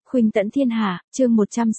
Khuynh tẫn thiên hạ, chương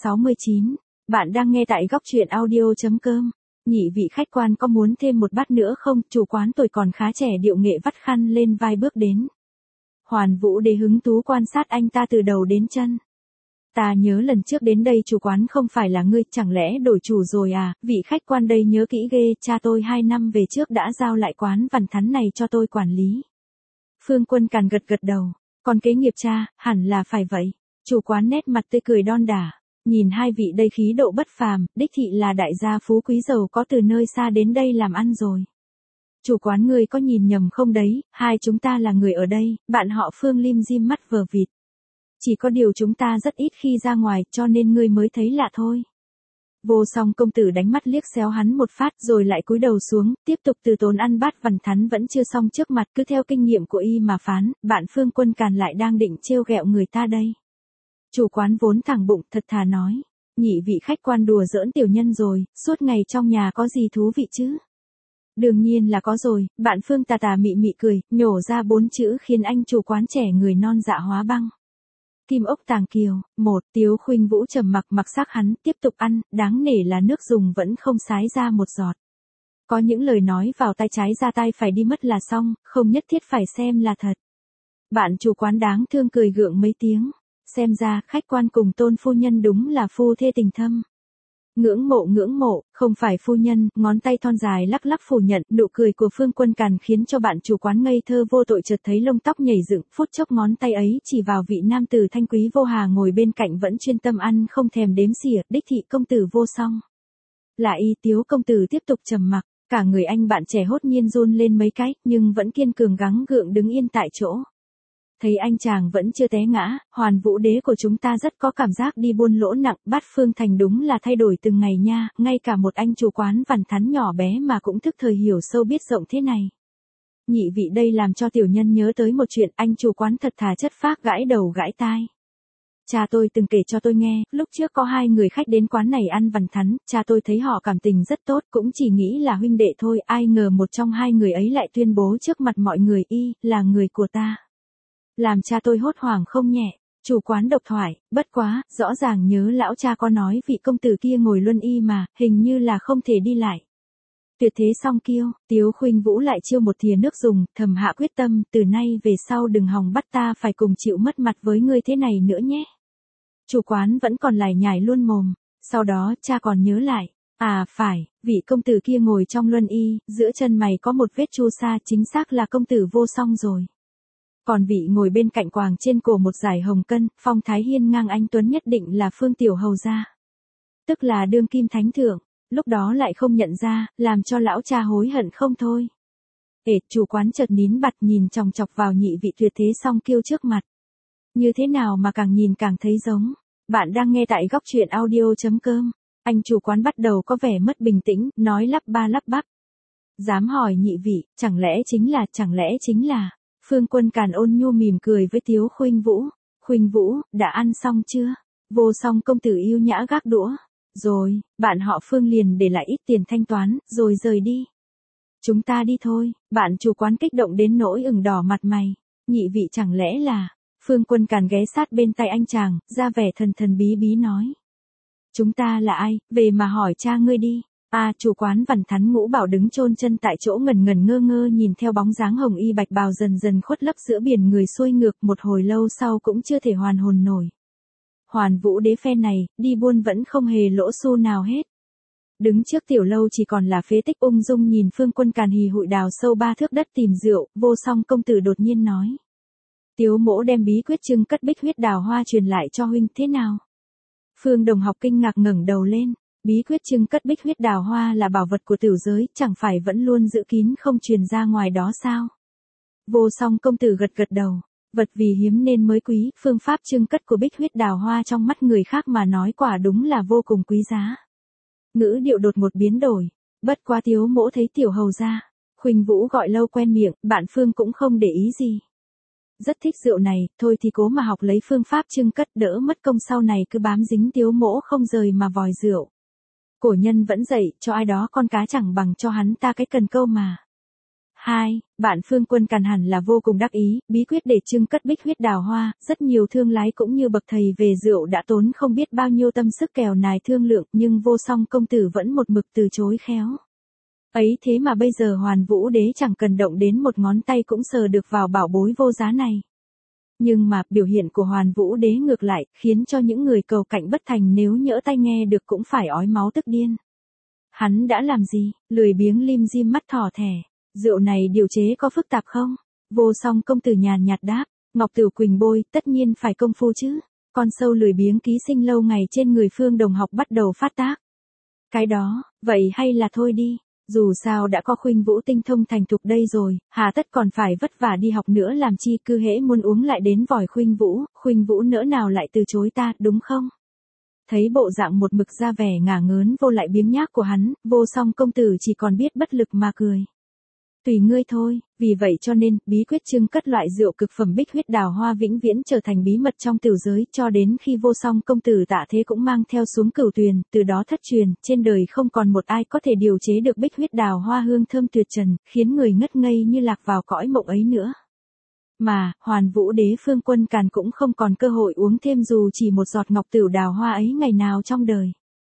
169. Bạn đang nghe tại góc truyện audio.com. Nhị vị khách quan có muốn thêm một bát nữa không? Chủ quán tuổi còn khá trẻ điệu nghệ vắt khăn lên vai bước đến. Hoàn Vũ Đế hứng thú quan sát anh ta từ đầu đến chân. Ta nhớ lần trước đến đây chủ quán không phải là ngươi, chẳng lẽ đổi chủ rồi à? Vị khách quan đây nhớ kỹ ghê, cha tôi 2 năm về trước đã giao lại quán Văn Thắn này cho tôi quản lý. Phương Quân Càn gật gật đầu, còn kế nghiệp cha, hẳn là phải vậy. Chủ quán nét mặt tươi cười đon đả, nhìn hai vị đây khí độ bất phàm, đích thị là đại gia phú quý giàu có từ nơi xa đến đây làm ăn rồi. Chủ quán ngươi có nhìn nhầm không đấy, hai chúng ta là người ở đây, bạn họ Phương lim dim mắt vờ vịt. Chỉ có điều chúng ta rất ít khi ra ngoài cho nên ngươi mới thấy lạ thôi. Vô Song công tử đánh mắt liếc xéo hắn một phát rồi lại cúi đầu xuống, tiếp tục từ tốn ăn bát Văn Thắn vẫn chưa xong trước mặt, cứ theo kinh nghiệm của y mà phán, bạn Phương Quân Càn lại đang định trêu ghẹo người ta đây. Chủ quán vốn thẳng bụng thật thà nói, nhị vị khách quan đùa giỡn tiểu nhân rồi, suốt ngày trong nhà có gì thú vị chứ? Đương nhiên là có rồi, bạn Phương tà tà mị mị cười, nhổ ra 4 chữ khiến anh chủ quán trẻ người non dạ hóa băng. Kim ốc tàng kiều, một Tiếu Khuynh Vũ trầm mặc sắc hắn, tiếp tục ăn, đáng nể là nước dùng vẫn không sái ra một giọt. Có những lời nói vào tai trái ra tai phải đi mất là xong, không nhất thiết phải xem là thật. Bạn chủ quán đáng thương cười gượng mấy tiếng, xem ra khách quan cùng Tôn phu nhân đúng là phu thê tình thâm. Ngưỡng mộ, không phải phu nhân, ngón tay thon dài lắc lắc phủ nhận, nụ cười của Phương Quân Càn khiến cho bạn chủ quán ngây thơ vô tội chợt thấy lông tóc nhảy dựng, phút chốc ngón tay ấy chỉ vào vị nam tử thanh quý vô hà ngồi bên cạnh vẫn chuyên tâm ăn không thèm đếm xỉa, đích thị công tử Vô Song. Là y. Tiếu công tử tiếp tục trầm mặc, cả người anh bạn trẻ hốt nhiên run lên mấy cái, nhưng vẫn kiên cường gắng gượng đứng yên tại chỗ. Thấy anh chàng vẫn chưa té ngã, Hoàn Vũ Đế của chúng ta rất có cảm giác đi buôn lỗ nặng, Bát Phương Thành đúng là thay đổi từng ngày nha, ngay cả một anh chủ quán Văn Thắn nhỏ bé mà cũng thức thời hiểu sâu biết rộng thế này. Nhị vị đây làm cho tiểu nhân nhớ tới một chuyện, anh chủ quán thật thà chất phác gãi đầu gãi tai. Cha tôi từng kể cho tôi nghe, lúc trước có 2 người khách đến quán này ăn Văn Thắn, cha tôi thấy họ cảm tình rất tốt, cũng chỉ nghĩ là huynh đệ thôi, ai ngờ một trong 2 người ấy lại tuyên bố trước mặt mọi người y là người của ta. Làm cha tôi hốt hoảng không nhẹ, chủ quán độc thoại, bất quá, rõ ràng nhớ lão cha có nói vị công tử kia ngồi luân y mà, hình như là không thể đi lại. Tuyệt thế song kiêu, Tiếu Khuynh Vũ lại chiêu một thìa nước dùng, thầm hạ quyết tâm, từ nay về sau đừng hòng bắt ta phải cùng chịu mất mặt với ngươi thế này nữa nhé. Chủ quán vẫn còn lải nhải luôn mồm, sau đó cha còn nhớ lại, à phải, vị công tử kia ngồi trong luân y, giữa chân mày có một vết chu sa chính xác là công tử Vô Song rồi. Còn vị ngồi bên cạnh quàng trên cổ một dải hồng cân, phong thái hiên ngang anh tuấn nhất định là Phương tiểu hầu gia. Tức là đương kim thánh thượng, lúc đó lại không nhận ra, làm cho lão cha hối hận không thôi. Chủ quán chợt nín bặt nhìn chòng chọc vào nhị vị tuyệt thế song kiêu trước mặt. Như thế nào mà càng nhìn càng thấy giống. Bạn đang nghe tại góc truyện audio.com. Anh chủ quán bắt đầu có vẻ mất bình tĩnh, nói lắp ba lắp bắp. Dám hỏi nhị vị, chẳng lẽ chính là. Phương Quân Càn ôn nhu mỉm cười với Tiếu Khuynh Vũ. Khuynh Vũ, đã ăn xong chưa? Vô Song công tử yêu nhã gác đũa. Rồi, bạn họ Phương liền để lại ít tiền thanh toán, rồi rời đi. Chúng ta đi thôi, bạn chủ quán kích động đến nỗi ửng đỏ mặt mày. Nhị vị chẳng lẽ là. Phương Quân Càn ghé sát bên tay anh chàng, ra vẻ thần bí bí nói. Chúng ta là ai, về mà hỏi cha ngươi đi. Chủ quán Văn Thắn Ngũ Bảo đứng chôn chân tại chỗ ngần ngơ ngơ nhìn theo bóng dáng hồng y bạch bào dần dần khuất lấp giữa biển người xuôi ngược, một hồi lâu sau cũng chưa thể hoàn hồn nổi. Hoàn Vũ Đế phe này, đi buôn vẫn không hề lỗ xu nào hết. Đứng trước tiểu lâu chỉ còn là phế tích ung dung nhìn Phương Quân Càn hì hụi đào sâu 3 thước đất tìm rượu, Vô Song công tử đột nhiên nói. Tiếu mỗ đem bí quyết trưng cất bích huyết đào hoa truyền lại cho huynh, thế nào? Phương Đồng Học kinh ngạc ngẩng đầu lên. Bí quyết trưng cất bích huyết đào hoa là bảo vật của tiểu giới, chẳng phải vẫn luôn giữ kín không truyền ra ngoài đó sao? Vô Song công tử gật đầu, vật vì hiếm nên mới quý, phương pháp trưng cất của bích huyết đào hoa trong mắt người khác mà nói quả đúng là vô cùng quý giá. Ngữ điệu đột một biến đổi, bất quá Tiếu mỗ thấy tiểu hầu gia, Khuynh Vũ gọi lâu quen miệng, bạn Phương cũng không để ý gì. Rất thích rượu này, thôi thì cố mà học lấy phương pháp trưng cất đỡ mất công sau này cứ bám dính Tiếu mỗ không rời mà vòi rượu. Cổ nhân vẫn dạy, cho ai đó con cá chẳng bằng cho hắn ta cái cần câu mà. 2. Bạn Phương Quân Càn hẳn là vô cùng đắc ý, bí quyết để trưng cất bích huyết đào hoa, rất nhiều thương lái cũng như bậc thầy về rượu đã tốn không biết bao nhiêu tâm sức kèo nài thương lượng, nhưng Vô Song công tử vẫn một mực từ chối khéo. Ấy thế mà bây giờ Hoàn Vũ Đế chẳng cần động đến một ngón tay cũng sờ được vào bảo bối vô giá này. Nhưng mà, biểu hiện của Hoàn Vũ Đế ngược lại, khiến cho những người cầu cạnh bất thành nếu nhỡ tai nghe được cũng phải ói máu tức điên. Hắn đã làm gì? Lười biếng lim dim mắt thỏ thẻ. Rượu này điều chế có phức tạp không? Vô Song công tử nhàn nhạt đáp. Ngọc Tửu Quỳnh bôi, tất nhiên phải công phu chứ. Con sâu lười biếng ký sinh lâu ngày trên người Phương đồng học bắt đầu phát tác. Cái đó, vậy hay là thôi đi. Dù sao đã có Khuynh Vũ tinh thông thành thục đây rồi, hà tất còn phải vất vả đi học nữa làm chi, cứ hễ muốn uống lại đến vòi Khuynh Vũ nỡ nào lại từ chối ta, đúng không? Thấy bộ dạng một mực ra vẻ ngả ngớn vô lại biếng nhác của hắn, Vô Song công tử chỉ còn biết bất lực mà cười. Tùy ngươi thôi, vì vậy cho nên, bí quyết trưng cất loại rượu cực phẩm bích huyết đào hoa vĩnh viễn trở thành bí mật trong tửu giới, cho đến khi Vô Song công tử tạ thế cũng mang theo xuống Cửu Tuyền, từ đó thất truyền, trên đời không còn một ai có thể điều chế được bích huyết đào hoa hương thơm tuyệt trần, khiến người ngất ngây như lạc vào cõi mộng ấy nữa. Mà, Hoàn Vũ Đế Phương Quân Càn cũng không còn cơ hội uống thêm dù chỉ một giọt ngọc tửu đào hoa ấy ngày nào trong đời.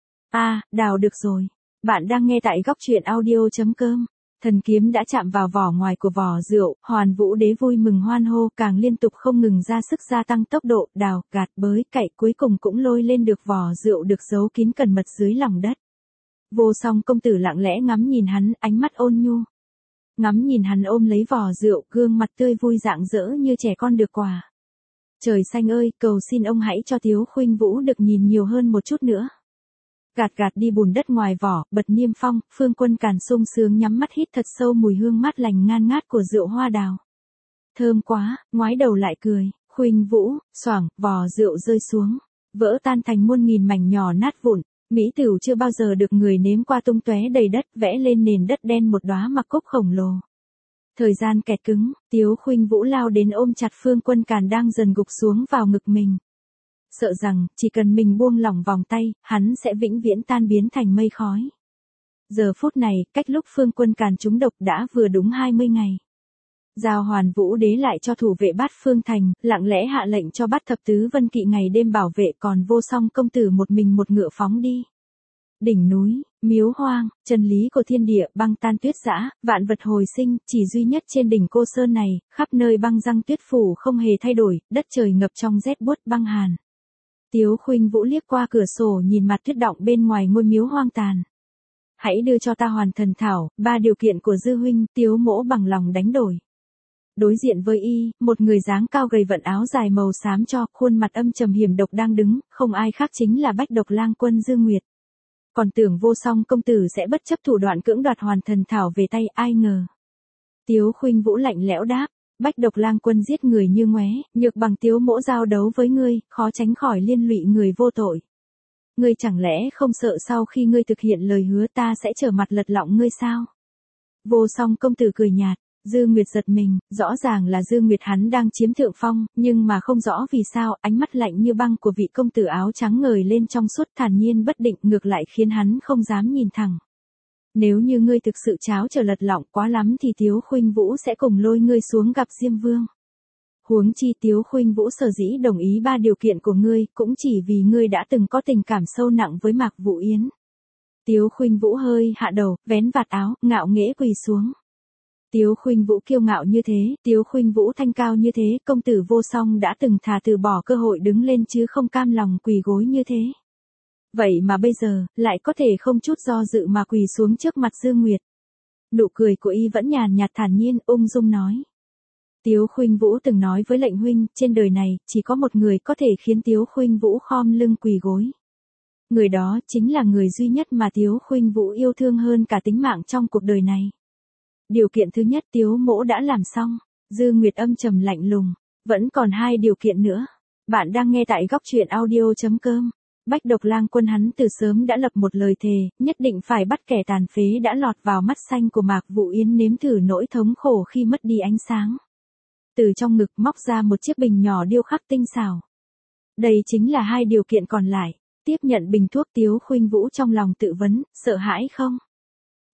Đào được rồi. Bạn đang nghe tại góc truyện audio.com. Thần kiếm đã chạm vào vỏ ngoài của vỏ rượu, Hoàn Vũ Đế vui mừng hoan hô, càng liên tục không ngừng ra sức gia tăng tốc độ, đào, gạt, bới, cậy, cuối cùng cũng lôi lên được vỏ rượu được giấu kín cẩn mật dưới lòng đất. Vô Song công tử lặng lẽ ngắm nhìn hắn, ánh mắt ôn nhu. Ngắm nhìn hắn ôm lấy vỏ rượu, gương mặt tươi vui rạng rỡ như trẻ con được quà. Trời xanh ơi, cầu xin ông hãy cho Tiếu Khuynh Vũ được nhìn nhiều hơn một chút nữa. Gạt đi bùn đất ngoài vỏ, bật niêm phong, Phương Quân Càn sung sướng nhắm mắt hít thật sâu mùi hương mát lành ngan ngát của rượu hoa đào. Thơm quá, ngoái đầu lại cười, Khuynh Vũ, xoảng, vỏ rượu rơi xuống, vỡ tan thành muôn nghìn mảnh nhỏ nát vụn. Mỹ tửu chưa bao giờ được người nếm qua tung tóe đầy đất, vẽ lên nền đất đen một đóa mặc cúc khổng lồ. Thời gian kẹt cứng, Tiếu Khuynh Vũ lao đến ôm chặt Phương Quân Càn đang dần gục xuống vào ngực mình. Sợ rằng, chỉ cần mình buông lỏng vòng tay, hắn sẽ vĩnh viễn tan biến thành mây khói. Giờ phút này, cách lúc Phương Quân Càn trúng độc đã vừa đúng 20 ngày. Giao Hoàn Vũ Đế lại cho thủ vệ Bát Phương Thành, lặng lẽ hạ lệnh cho Bát Thập Tứ Vân Kỵ ngày đêm bảo vệ, còn Vô Song công tử một mình một ngựa phóng đi. Đỉnh núi, miếu hoang, chân lý của thiên địa, băng tan tuyết giã, vạn vật hồi sinh, chỉ duy nhất trên đỉnh Cô Sơn này, khắp nơi băng răng tuyết phủ không hề thay đổi, đất trời ngập trong rét buốt băng hàn. Tiếu Khuynh Vũ liếc qua cửa sổ nhìn mặt tuyết đọng bên ngoài ngôi miếu hoang tàn. Hãy đưa cho ta Hoàn Thần Thảo, 3 điều kiện của dư huynh, Tiếu mỗ bằng lòng đánh đổi. Đối diện với y, một người dáng cao gầy vận áo dài màu xám cho, khuôn mặt âm trầm hiểm độc đang đứng, không ai khác chính là Bách Độc Lang Quân Dư Nguyệt. Còn tưởng Vô Song công tử sẽ bất chấp thủ đoạn cưỡng đoạt Hoàn Thần Thảo về tay, ai ngờ. Tiếu Khuynh Vũ lạnh lẽo đáp, Bách Độc Lang Quân giết người như ngoé, nhược bằng Tiếu mỗ giao đấu với ngươi, khó tránh khỏi liên lụy người vô tội. Ngươi chẳng lẽ không sợ sau khi ngươi thực hiện lời hứa ta sẽ trở mặt lật lọng ngươi sao? Vô Song công tử cười nhạt. Dư Nguyệt giật mình, rõ ràng là Dư Nguyệt hắn đang chiếm thượng phong, nhưng mà không rõ vì sao, ánh mắt lạnh như băng của vị công tử áo trắng ngời lên trong suốt thản nhiên bất định, ngược lại khiến hắn không dám nhìn thẳng. Nếu như ngươi thực sự cháo trở lật lọng quá lắm thì Tiếu Khuynh Vũ sẽ cùng lôi ngươi xuống gặp Diêm Vương. Huống chi Tiếu Khuynh Vũ sở dĩ đồng ý 3 điều kiện của ngươi, cũng chỉ vì ngươi đã từng có tình cảm sâu nặng với Mạc Vũ Yến. Tiếu Khuynh Vũ hơi hạ đầu, vén vạt áo, ngạo nghễ quỳ xuống. Tiếu Khuynh Vũ kiêu ngạo như thế, Tiếu Khuynh Vũ thanh cao như thế, công tử Vô Song đã từng thà từ bỏ cơ hội đứng lên chứ không cam lòng quỳ gối như thế. Vậy mà bây giờ, lại có thể không chút do dự mà quỳ xuống trước mặt Dư Nguyệt. Nụ cười của y vẫn nhàn nhạt thản nhiên, ung dung nói. Tiếu Khuynh Vũ từng nói với lệnh huynh, trên đời này, chỉ có một người có thể khiến Tiếu Khuynh Vũ khom lưng quỳ gối. Người đó chính là người duy nhất mà Tiếu Khuynh Vũ yêu thương hơn cả tính mạng trong cuộc đời này. Điều kiện thứ nhất Tiếu mỗ đã làm xong. Dư Nguyệt âm trầm lạnh lùng. Vẫn còn 2 điều kiện nữa. Bạn đang nghe tại góc truyện audio.com. Bách Độc Lang Quân hắn từ sớm đã lập một lời thề, nhất định phải bắt kẻ tàn phế đã lọt vào mắt xanh của Mạc Vũ Yến nếm thử nỗi thống khổ khi mất đi ánh sáng. Từ trong ngực móc ra một chiếc bình nhỏ điêu khắc tinh xảo. Đây chính là 2 điều kiện còn lại. Tiếp nhận bình thuốc Tiếu Khuynh Vũ trong lòng tự vấn, sợ hãi không?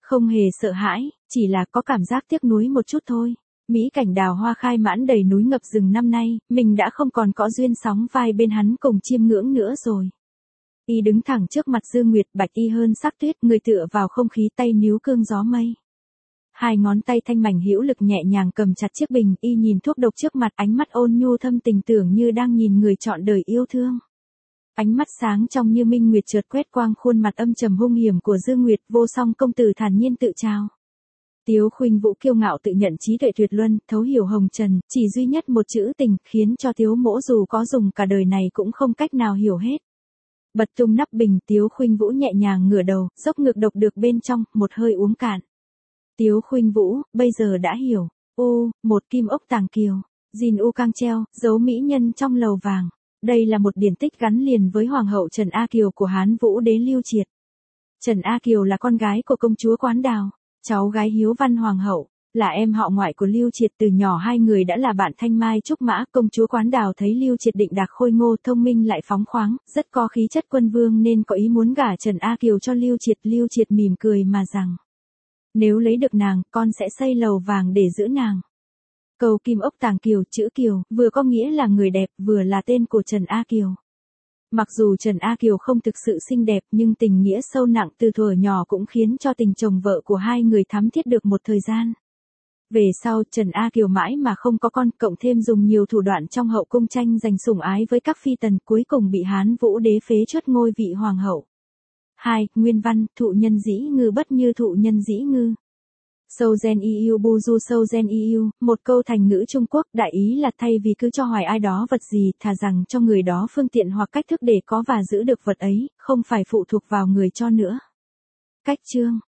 Không hề sợ hãi, chỉ là có cảm giác tiếc nuối một chút thôi. Mỹ cảnh đào hoa khai mãn đầy núi ngập rừng năm nay, mình đã không còn có duyên sóng vai bên hắn cùng chiêm ngưỡng nữa rồi. Y đứng thẳng trước mặt Dương Nguyệt, bạch y hơn sắc tuyết, người tựa vào không khí, tay níu cương gió mây. Hai ngón tay thanh mảnh hữu lực nhẹ nhàng cầm chặt chiếc bình, y nhìn thuốc độc trước mặt, ánh mắt ôn nhu thâm tình tưởng như đang nhìn người trọn đời yêu thương. Ánh mắt sáng trong như minh nguyệt chợt quét quang khuôn mặt âm trầm hung hiểm của Dương Nguyệt, vô song công tử thản nhiên tự chào. Tiếu Khuynh Vũ kiêu ngạo tự nhận trí tuệ tuyệt luân, thấu hiểu hồng trần, chỉ duy nhất một chữ tình, khiến cho Tiếu Mỗ dù có dùng cả đời này cũng không cách nào hiểu hết. Bật tung nắp bình, Tiếu Khuynh Vũ nhẹ nhàng ngửa đầu, dốc ngược độc được bên trong, một hơi uống cạn. Tiếu Khuynh Vũ, bây giờ đã hiểu. Một kim ốc tàng kiều. Jin U Cang treo, dấu mỹ nhân trong lầu vàng. Đây là một điển tích gắn liền với Hoàng hậu Trần A Kiều của Hán Vũ đế Lưu Triệt. Trần A Kiều là con gái của công chúa Quán Đào, cháu gái hiếu văn Hoàng hậu, là em họ ngoại của Lưu Triệt. Từ nhỏ hai người đã là bạn thanh mai trúc mã. Công chúa Quán Đào thấy Lưu Triệt định đạc khôi ngô, thông minh lại phóng khoáng, rất có khí chất quân vương nên có ý muốn gả Trần A Kiều cho Lưu Triệt. Lưu Triệt mỉm cười mà rằng, nếu lấy được nàng, con sẽ xây lầu vàng để giữ nàng. Câu kim ốc tàng kiều, chữ kiều, vừa có nghĩa là người đẹp, vừa là tên của Trần A Kiều. Mặc dù Trần A Kiều không thực sự xinh đẹp, nhưng tình nghĩa sâu nặng từ thuở nhỏ cũng khiến cho tình chồng vợ của hai người thắm thiết được một thời gian. Về sau, Trần A Kiều mãi mà không có con, cộng thêm dùng nhiều thủ đoạn trong hậu cung tranh giành sủng ái với các phi tần, cuối cùng bị Hán Vũ đế phế truất ngôi vị hoàng hậu. 2. Nguyên văn, thụ nhân dĩ ngư bất như thụ nhân dĩ ngư. Sâu gen iu bu du sâu gen iu, một câu thành ngữ Trung Quốc, đại ý là thay vì cứ cho hoài ai đó vật gì, thà rằng cho người đó phương tiện hoặc cách thức để có và giữ được vật ấy, không phải phụ thuộc vào người cho nữa. Cách chương